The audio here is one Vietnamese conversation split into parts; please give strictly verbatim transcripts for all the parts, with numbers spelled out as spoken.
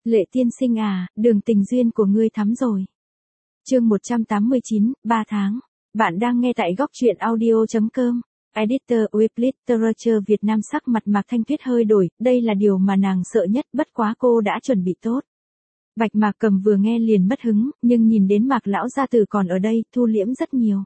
Lệ tiên sinh à, đường tình duyên của ngươi thắm rồi. Chương một trăm tám mươi chín, ba tháng. Bạn đang nghe tại góc truyện audio chấm com. Editor with Literature Việt Nam. Sắc mặt Mạc Thanh Tuyết hơi đổi, đây là điều mà nàng sợ nhất, bất quá cô đã chuẩn bị tốt. Bạch Mạc Cầm vừa nghe liền mất hứng, nhưng nhìn đến Mạc lão gia tử còn ở đây, thu liễm rất nhiều.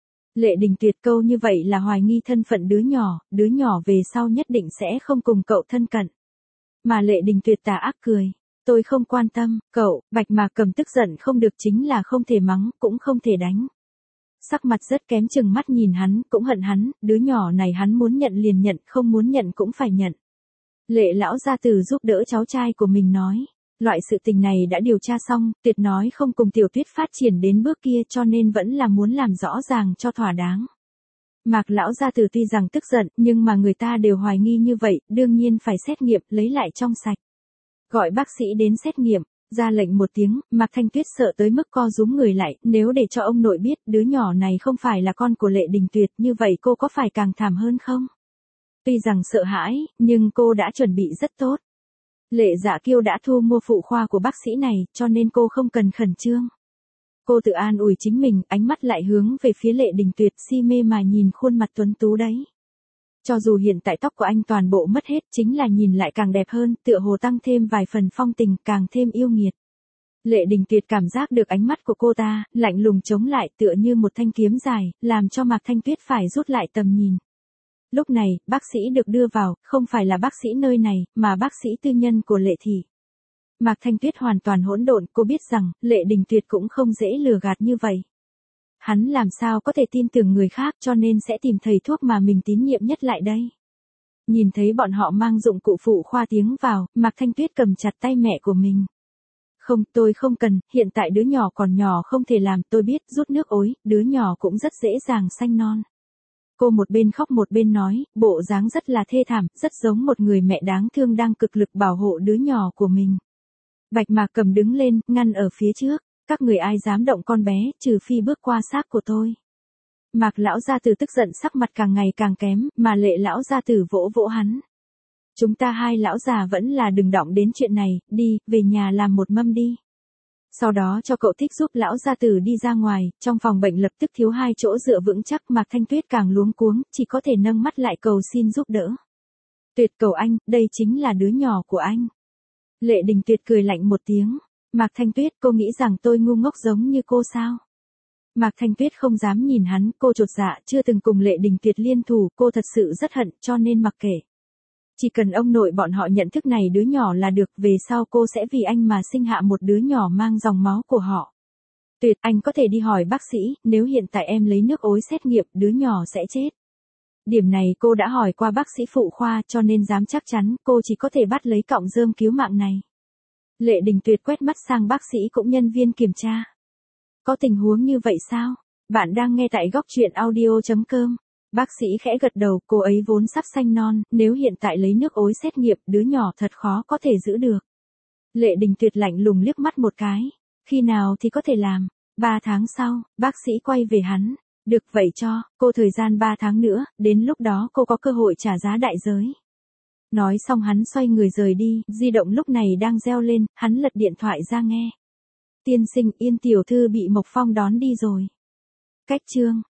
Lệ Đình Tuyệt câu như vậy là hoài nghi thân phận đứa nhỏ, đứa nhỏ về sau nhất định sẽ không cùng cậu thân cận. Mà Lệ Đình Tuyệt tà ác cười. Tôi không quan tâm, cậu. Bạch Mạc Cầm tức giận không được chính là không thể mắng, cũng không thể đánh. Sắc mặt rất kém chừng mắt nhìn hắn, cũng hận hắn, đứa nhỏ này hắn muốn nhận liền nhận, không muốn nhận cũng phải nhận. Lệ lão gia tử giúp đỡ cháu trai của mình nói. Loại sự tình này đã điều tra xong, Tuyệt nói không cùng Tiểu Tuyết phát triển đến bước kia cho nên vẫn là muốn làm rõ ràng cho thỏa đáng. Mạc lão gia tử tuy rằng tức giận, nhưng mà người ta đều hoài nghi như vậy, đương nhiên phải xét nghiệm, lấy lại trong sạch. Gọi bác sĩ đến xét nghiệm, ra lệnh một tiếng, Mạc Thanh Tuyết sợ tới mức co rúm người lại, nếu để cho ông nội biết đứa nhỏ này không phải là con của Lệ Đình Tuyệt, như vậy cô có phải càng thảm hơn không? Tuy rằng sợ hãi, nhưng cô đã chuẩn bị rất tốt. Lệ Dạ Kiêu đã thu mua phụ khoa của bác sĩ này, cho nên cô không cần khẩn trương. Cô tự an ủi chính mình, ánh mắt lại hướng về phía Lệ Đình Tuyệt, si mê mà nhìn khuôn mặt tuấn tú đấy. Cho dù hiện tại tóc của anh toàn bộ mất hết, chính là nhìn lại càng đẹp hơn, tựa hồ tăng thêm vài phần phong tình, càng thêm yêu nghiệt. Lệ Đình Tuyệt cảm giác được ánh mắt của cô ta, lạnh lùng chống lại tựa như một thanh kiếm dài, làm cho Mạc Thanh Tuyết phải rút lại tầm nhìn. Lúc này, bác sĩ được đưa vào, không phải là bác sĩ nơi này, mà bác sĩ tư nhân của Lệ thị. Mạc Thanh Tuyết hoàn toàn hỗn độn, cô biết rằng, Lệ Đình Tuyệt cũng không dễ lừa gạt như vậy. Hắn làm sao có thể tin tưởng người khác cho nên sẽ tìm thầy thuốc mà mình tín nhiệm nhất lại đây. Nhìn thấy bọn họ mang dụng cụ phụ khoa tiến vào, Mạc Thanh Tuyết cầm chặt tay mẹ của mình. Không, tôi không cần, hiện tại đứa nhỏ còn nhỏ không thể làm, tôi biết, rút nước ối, đứa nhỏ cũng rất dễ dàng sanh non. Cô một bên khóc một bên nói, bộ dáng rất là thê thảm, rất giống một người mẹ đáng thương đang cực lực bảo hộ đứa nhỏ của mình. Bạch Mạc Cầm đứng lên, ngăn ở phía trước. Các người ai dám động con bé, trừ phi bước qua xác của tôi. Mạc lão gia tử tức giận sắc mặt càng ngày càng kém, mà Lệ lão gia tử vỗ vỗ hắn. Chúng ta hai lão già vẫn là đừng động đến chuyện này, đi, về nhà làm một mâm đi. Sau đó cho cậu Thích giúp lão gia tử đi ra ngoài, trong phòng bệnh lập tức thiếu hai chỗ dựa vững chắc. Mạc Thanh Tuyết càng luống cuống, chỉ có thể nâng mắt lại cầu xin giúp đỡ. Tuyệt cầu anh, đây chính là đứa nhỏ của anh. Lệ Đình Tuyệt cười lạnh một tiếng. Mạc Thanh Tuyết, cô nghĩ rằng tôi ngu ngốc giống như cô sao? Mạc Thanh Tuyết không dám nhìn hắn, cô chột dạ, chưa từng cùng Lệ Đình Tuyệt liên thủ, cô thật sự rất hận, cho nên mặc kệ. Chỉ cần ông nội bọn họ nhận thức này đứa nhỏ là được, về sau cô sẽ vì anh mà sinh hạ một đứa nhỏ mang dòng máu của họ. Tuyệt, anh có thể đi hỏi bác sĩ, nếu hiện tại em lấy nước ối xét nghiệm, đứa nhỏ sẽ chết. Điểm này cô đã hỏi qua bác sĩ phụ khoa, cho nên dám chắc chắn, cô chỉ có thể bắt lấy cọng rơm cứu mạng này. Lệ Đình Tuyệt quét mắt sang bác sĩ cũng nhân viên kiểm tra. Có tình huống như vậy sao? Bạn đang nghe tại góc truyện audio chấm com. Bác sĩ khẽ gật đầu, cô ấy vốn sắp sanh non, nếu hiện tại lấy nước ối xét nghiệm, đứa nhỏ thật khó có thể giữ được. Lệ Đình Tuyệt lạnh lùng liếc mắt một cái. Khi nào thì có thể làm? Ba tháng sau, bác sĩ quay về hắn. Được vậy cho, cô thời gian ba tháng nữa, đến lúc đó cô có cơ hội trả giá đại giới. Nói xong hắn xoay người rời đi, di động lúc này đang reo lên, hắn lật điện thoại ra nghe. Tiên sinh, Yên tiểu thư bị Mộc Phong đón đi rồi. Cách chương